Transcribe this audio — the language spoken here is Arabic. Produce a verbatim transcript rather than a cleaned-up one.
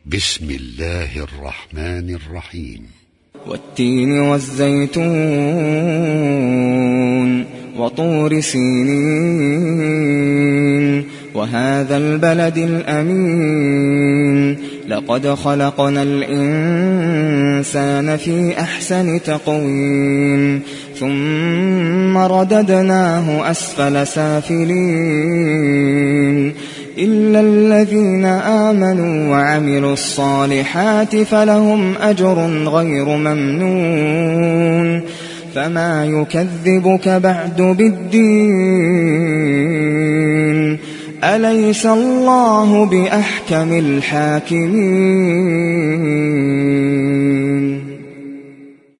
بسم الله الرحمن الرحيم. والتين والزيتون وطور سينين وهذا البلد الأمين لقد خلقنا الإنسان في أحسن تقويم ثم رددناه أسفل سافلين إلا الذين آمنوا وعملوا الصالحات فلهم أجر غير ممنون فما يكذبك بعد بالدين أليس الله بأحكم الحاكمين.